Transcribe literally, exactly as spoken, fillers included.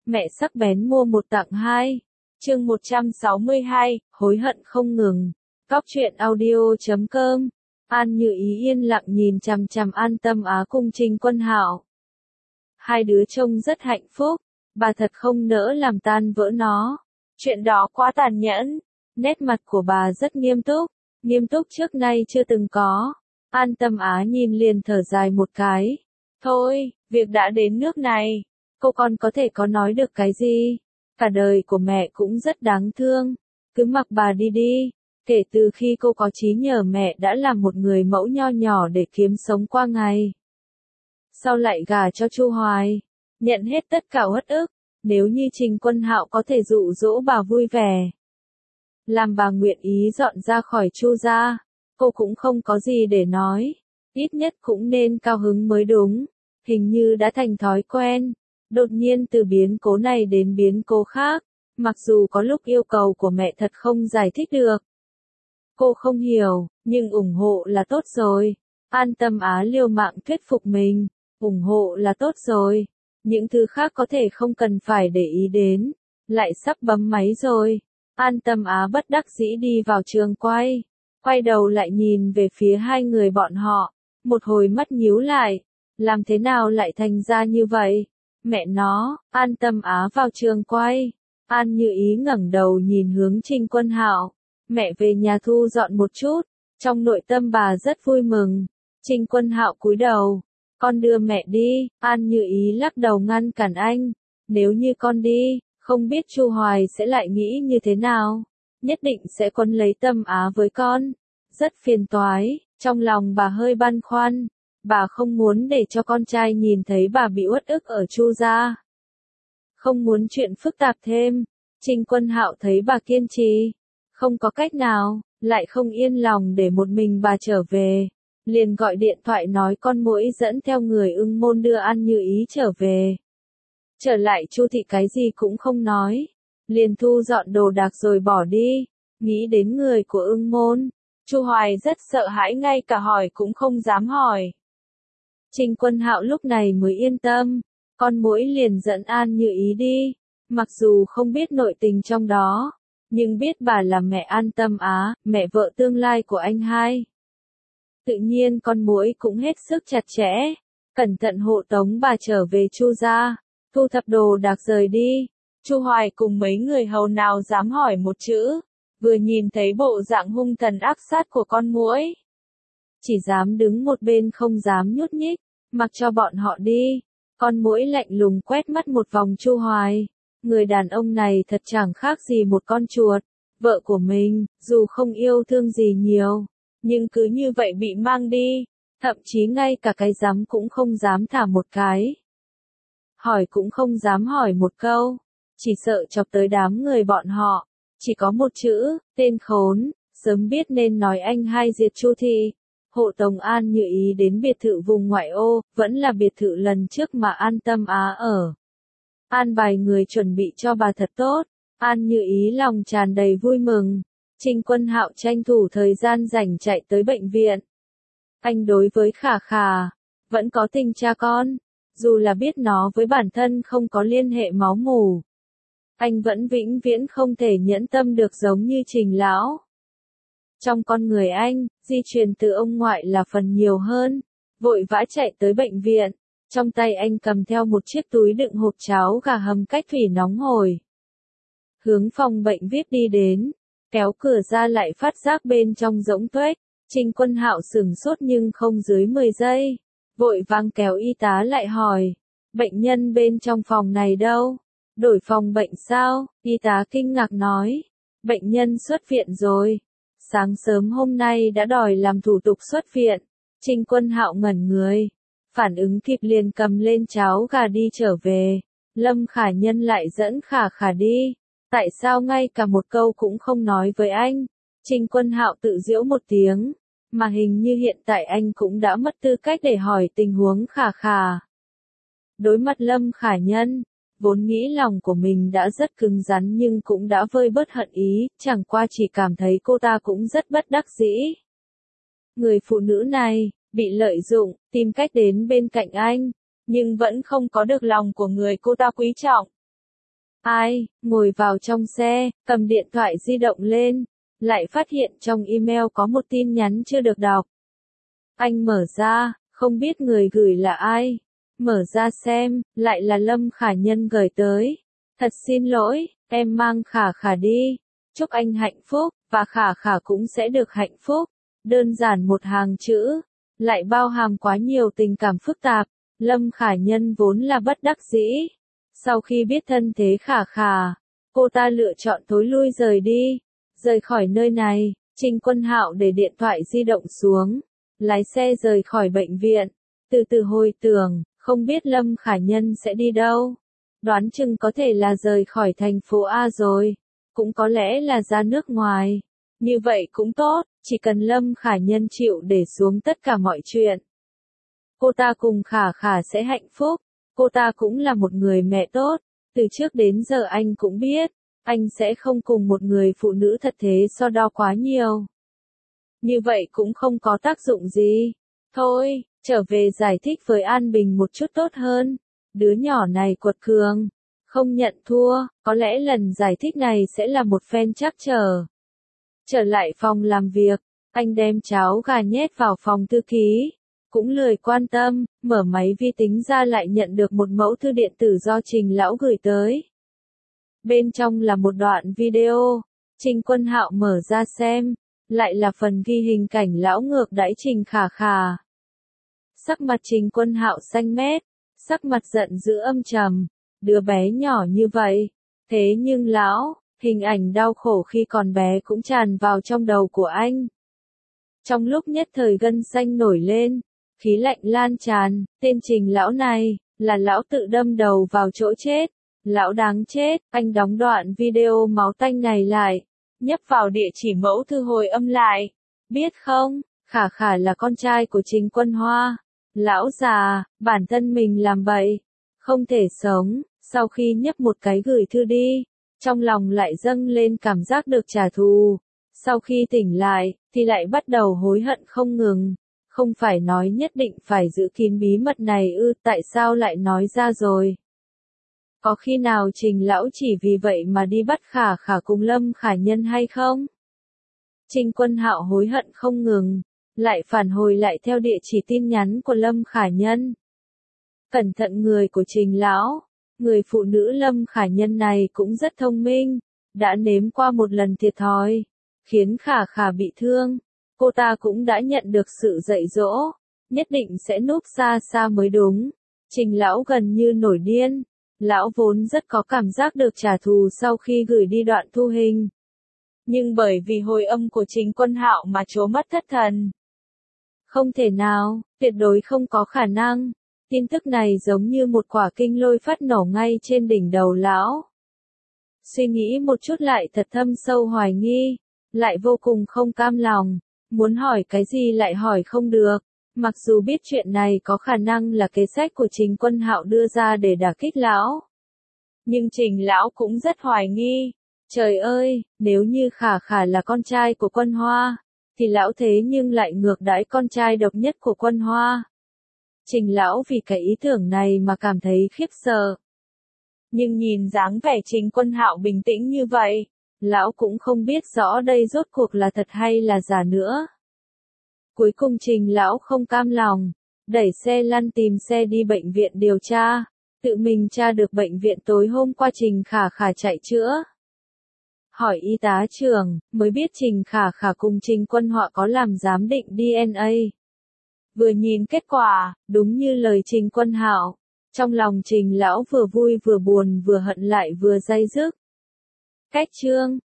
Mẹ sắc bén mua một tặng hai. Chương một trăm sáu mươi hai, hối hận không ngừng. Cóc truyện audio chấm com. An Như Ý yên lặng nhìn chằm chằm An Tâm Á cùng Trình Quân Hạo. Hai đứa trông rất hạnh phúc, bà thật không nỡ làm tan vỡ nó. Chuyện đó quá tàn nhẫn. Nét mặt của bà rất nghiêm túc, nghiêm túc trước nay chưa từng có. An Tâm Á nhìn liền thở dài một cái. Thôi, việc đã đến nước này, cô còn có thể có nói được cái gì? Cả đời của mẹ cũng rất đáng thương, cứ mặc bà đi đi. Kể từ khi cô có trí nhớ mẹ đã làm một người mẫu nho nhỏ để kiếm sống qua ngày. Sau lại gả cho Chu Hoài, nhận hết tất cả uất ức. Nếu như Trình Quân Hạo có thể dụ dỗ bà vui vẻ, làm bà nguyện ý dọn ra khỏi Chu gia, cô cũng không có gì để nói. Ít nhất cũng nên cao hứng mới đúng. Hình như đã thành thói quen. Đột nhiên từ biến cố này đến biến cố khác, mặc dù có lúc yêu cầu của mẹ thật không giải thích được. Cô không hiểu, nhưng ủng hộ là tốt rồi. An Tâm Á liều mạng thuyết phục mình, ủng hộ là tốt rồi. Những thứ khác có thể không cần phải để ý đến. Lại sắp bấm máy rồi. An Tâm Á bất đắc dĩ đi vào trường quay. Quay đầu lại nhìn về phía hai người bọn họ. Một hồi mắt nhíu lại. Làm thế nào lại thành ra như vậy? Mẹ nó, An Tâm Á vào trường quay. An Như Ý ngẩng đầu nhìn hướng Trình Quân Hạo. Mẹ về nhà thu dọn một chút. Trong nội tâm bà rất vui mừng. Trình Quân Hạo cúi đầu. Con đưa mẹ đi. An Như Ý lắc đầu ngăn cản anh. Nếu như con đi, không biết Chu Hoài sẽ lại nghĩ như thế nào. Nhất định sẽ quấn lấy Tâm Á với con. Rất phiền toái. Trong lòng bà hơi băn khoăn. Bà không muốn để cho con trai nhìn thấy bà bị uất ức ở Chu gia. Không muốn chuyện phức tạp thêm. Trình Quân Hạo thấy bà kiên trì. Không có cách nào, lại không yên lòng để một mình bà trở về. Liền gọi điện thoại nói con muỗi dẫn theo người Ưng Môn đưa An Như Ý trở về. Trở lại Chu thị cái gì cũng không nói. Liền thu dọn đồ đạc rồi bỏ đi. Nghĩ đến người của Ưng Môn, Chu Hoài rất sợ hãi, ngay cả hỏi cũng không dám hỏi. Trình Quân Hạo lúc này mới yên tâm. Con muỗi liền dẫn An Như Ý đi. Mặc dù không biết nội tình trong đó, nhưng biết bà là mẹ An Tâm Á, mẹ vợ tương lai của anh hai. Tự nhiên con muỗi cũng hết sức chặt chẽ, cẩn thận hộ tống bà trở về Chu gia, thu thập đồ đạc rời đi. Chu Hoài cùng mấy người hầu nào dám hỏi một chữ, vừa nhìn thấy bộ dạng hung thần ác sát của con muỗi, chỉ dám đứng một bên không dám nhúc nhích, mặc cho bọn họ đi. Con muỗi lạnh lùng quét mắt một vòng Chu Hoài. Người đàn ông này thật chẳng khác gì một con chuột. Vợ của mình, dù không yêu thương gì nhiều, nhưng cứ như vậy bị mang đi. Thậm chí ngay cả cái dám cũng không dám thả một cái. Hỏi cũng không dám hỏi một câu. Chỉ sợ chọc tới đám người bọn họ. Chỉ có một chữ, tên khốn. Sớm biết nên nói anh hai diệt Chu thị. Hộ tống An Như Ý đến biệt thự vùng ngoại ô, vẫn là biệt thự lần trước mà An Tâm Á ở. An bài người chuẩn bị cho bà thật tốt. An Như Ý lòng tràn đầy vui mừng. Trình Quân Hạo tranh thủ thời gian rảnh chạy tới bệnh viện. Anh đối với Khả Khả, vẫn có tình cha con. Dù là biết nó với bản thân không có liên hệ máu mủ, anh vẫn vĩnh viễn không thể nhẫn tâm được giống như Trình lão. Trong con người anh, di truyền từ ông ngoại là phần nhiều hơn. Vội vã chạy tới bệnh viện. Trong tay anh cầm theo một chiếc túi đựng hộp cháo gà hầm cách thủy nóng hổi. Hướng phòng bệnh vê i pê đi đến. Kéo cửa ra lại phát giác bên trong rỗng tuếch. Trình Quân Hạo sửng sốt nhưng không dưới mười giây. Vội vàng kéo y tá lại hỏi. Bệnh nhân bên trong phòng này đâu? Đổi phòng bệnh sao? Y tá kinh ngạc nói. Bệnh nhân xuất viện rồi. Sáng sớm hôm nay đã đòi làm thủ tục xuất viện. Trình Quân Hạo ngẩn người. Phản ứng kịp liền cầm lên cháo gà đi trở về. Lâm Khả Nhân lại dẫn Khả Khả đi. Tại sao ngay cả một câu cũng không nói với anh? Trình Quân Hạo tự giễu một tiếng. Mà hình như hiện tại anh cũng đã mất tư cách để hỏi tình huống Khả Khả. Đối mặt Lâm Khả Nhân, vốn nghĩ lòng của mình đã rất cứng rắn nhưng cũng đã vơi bớt hận ý, chẳng qua chỉ cảm thấy cô ta cũng rất bất đắc dĩ. Người phụ nữ này, bị lợi dụng, tìm cách đến bên cạnh anh, nhưng vẫn không có được lòng của người cô ta quý trọng. Ai, ngồi vào trong xe, cầm điện thoại di động lên, lại phát hiện trong email có một tin nhắn chưa được đọc. Anh mở ra, không biết người gửi là ai. Mở ra xem, lại là Lâm Khả Nhân gửi tới. Thật xin lỗi, em mang Khả Khả đi. Chúc anh hạnh phúc, và Khả Khả cũng sẽ được hạnh phúc. Đơn giản một hàng chữ, lại bao hàm quá nhiều tình cảm phức tạp. Lâm Khả Nhân vốn là bất đắc dĩ. Sau khi biết thân thế Khả Khả, cô ta lựa chọn thối lui rời đi. Rời khỏi nơi này, Trình Quân Hạo để điện thoại di động xuống. Lái xe rời khỏi bệnh viện. Từ từ hồi tưởng, không biết Lâm Khả Nhân sẽ đi đâu. Đoán chừng có thể là rời khỏi thành phố A rồi. Cũng có lẽ là ra nước ngoài. Như vậy cũng tốt, chỉ cần Lâm Khả Nhân chịu để xuống tất cả mọi chuyện. Cô ta cùng Khả Khả sẽ hạnh phúc. Cô ta cũng là một người mẹ tốt. Từ trước đến giờ anh cũng biết, anh sẽ không cùng một người phụ nữ thật thế so đo quá nhiều. Như vậy cũng không có tác dụng gì. Thôi, trở về giải thích với An Bình một chút tốt hơn. Đứa nhỏ này quật cường, không nhận thua, có lẽ lần giải thích này sẽ là một phen trắc trở. Trở lại phòng làm việc, anh đem cháo gà nhét vào phòng thư ký. Cũng lười quan tâm, mở máy vi tính ra lại nhận được một mẫu thư điện tử do Trình Lão gửi tới. Bên trong là một đoạn video, Trình Quân Hạo mở ra xem, lại là phần ghi hình cảnh lão ngược đãi Trình Khả Khả. Sắc mặt Trình Quân Hạo xanh mét, sắc mặt giận dữ âm trầm, đứa bé nhỏ như vậy, thế nhưng lão, hình ảnh đau khổ khi còn bé cũng tràn vào trong đầu của anh. Trong lúc nhất thời gân xanh nổi lên, khí lạnh lan tràn, tên Trình Lão này, là lão tự đâm đầu vào chỗ chết. Lão đáng chết, anh đóng đoạn video máu tanh này lại, nhấp vào địa chỉ mẫu thư hồi âm lại. Biết không, Khả Khả là con trai của Trình Quân Hoa. Lão già, bản thân mình làm bậy, không thể sống. Sau khi nhấp một cái gửi thư đi, trong lòng lại dâng lên cảm giác được trả thù. Sau khi tỉnh lại, thì lại bắt đầu hối hận không ngừng. Không phải nói nhất định phải giữ kín bí mật này ư, tại sao lại nói ra rồi? Có khi nào Trình Lão chỉ vì vậy mà đi bắt Khả Khả cùng Lâm Khả Nhân hay không? Trình Quân Hạo hối hận không ngừng, lại phản hồi lại theo địa chỉ tin nhắn của Lâm Khả Nhân. Cẩn thận người của Trình Lão, người phụ nữ Lâm Khả Nhân này cũng rất thông minh, đã nếm qua một lần thiệt thòi, khiến Khả Khả bị thương. Cô ta cũng đã nhận được sự dạy dỗ, nhất định sẽ núp xa xa mới đúng. Trình Lão gần như nổi điên. Lão vốn rất có cảm giác được trả thù sau khi gửi đi đoạn thu hình. Nhưng bởi vì hồi âm của Trình Quân Hạo mà trố mất thất thần. Không thể nào, tuyệt đối không có khả năng. Tin tức này giống như một quả kinh lôi phát nổ ngay trên đỉnh đầu lão. Suy nghĩ một chút lại thật thâm sâu hoài nghi, lại vô cùng không cam lòng. Muốn hỏi cái gì lại hỏi không được. Mặc dù biết chuyện này có khả năng là kế sách của Trình Quân Hạo đưa ra để đả kích lão. Nhưng Trình Lão cũng rất hoài nghi. Trời ơi, nếu như Khả Khả là con trai của Quân Hoa, thì lão thế nhưng lại ngược đãi con trai độc nhất của Quân Hoa. Trình Lão vì cái ý tưởng này mà cảm thấy khiếp sợ. Nhưng nhìn dáng vẻ Trình Quân Hạo bình tĩnh như vậy, lão cũng không biết rõ đây rốt cuộc là thật hay là giả nữa. Cuối cùng Trình Lão không cam lòng, đẩy xe lăn tìm xe đi bệnh viện điều tra, tự mình tra được bệnh viện tối hôm qua Trình Khả Khả chạy chữa. Hỏi y tá trưởng, mới biết Trình Khả Khả cùng Trình Quân Họa có làm giám định đê en a. Vừa nhìn kết quả, đúng như lời Trình Quân Hạo, trong lòng Trình Lão vừa vui vừa buồn vừa hận lại vừa day dứt. Cách chương